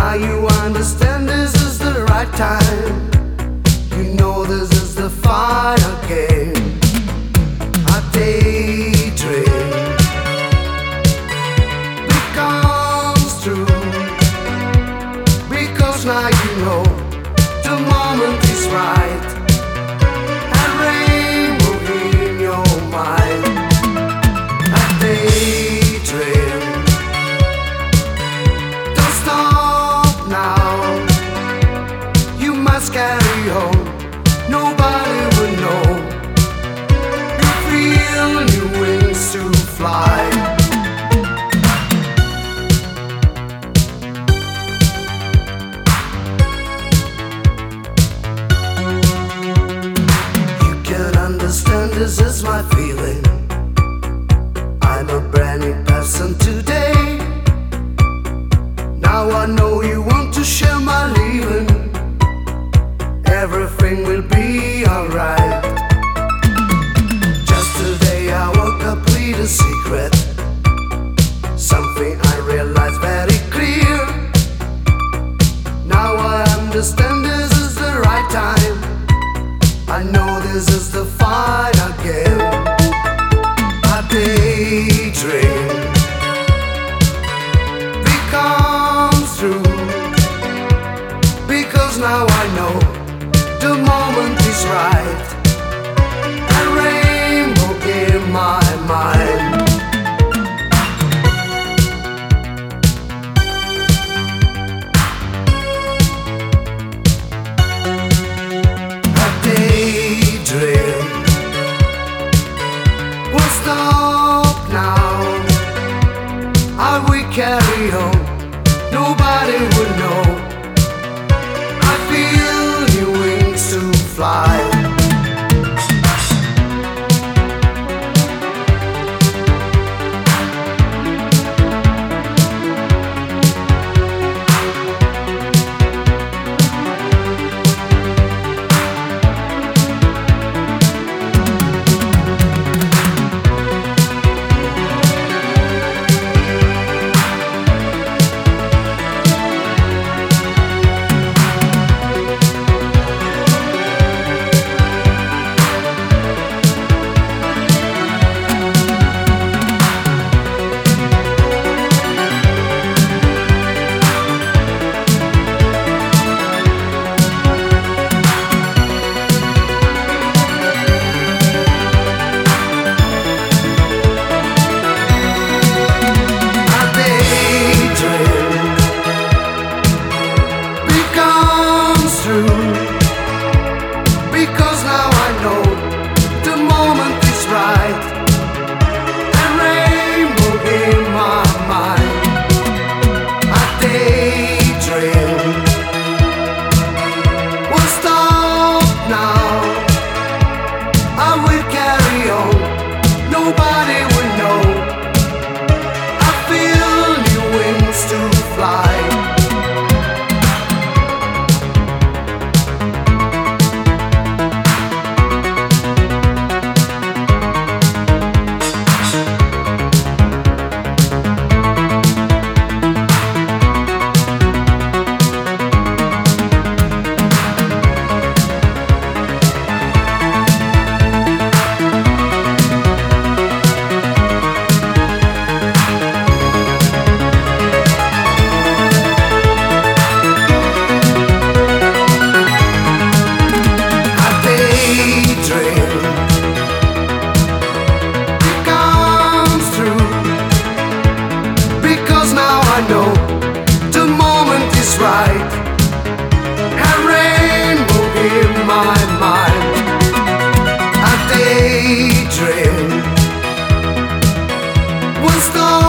Now you understand this is the right time. You know this is the final game. I daydream becomes true, because now you know the moment is right. A rainbow in your mind. I daydream. Don't stop now. You must carry on. Nobody will know. You feel new wings to fly. You can understand this is my feeling. I'm a brand new person today. Now I know you want to share my leaving. Everything will be alright. Just today I woke up with a secret. Something I realized very clear. Now I understand this is the right time. I know this is the final game. I daydream becomes true, because now I know the moment is right. A rainbow in my mind. A daydream won't stop now. I will carry on. Nobody will know. I feel new wings to fly. Because now I know the moment is right. A rainbow in my mind. I daydream won't stop now. I will carry on. Nobody will know. I feel new wings to fly. I know the moment is right. A rainbow in my mind. A daydream won't stop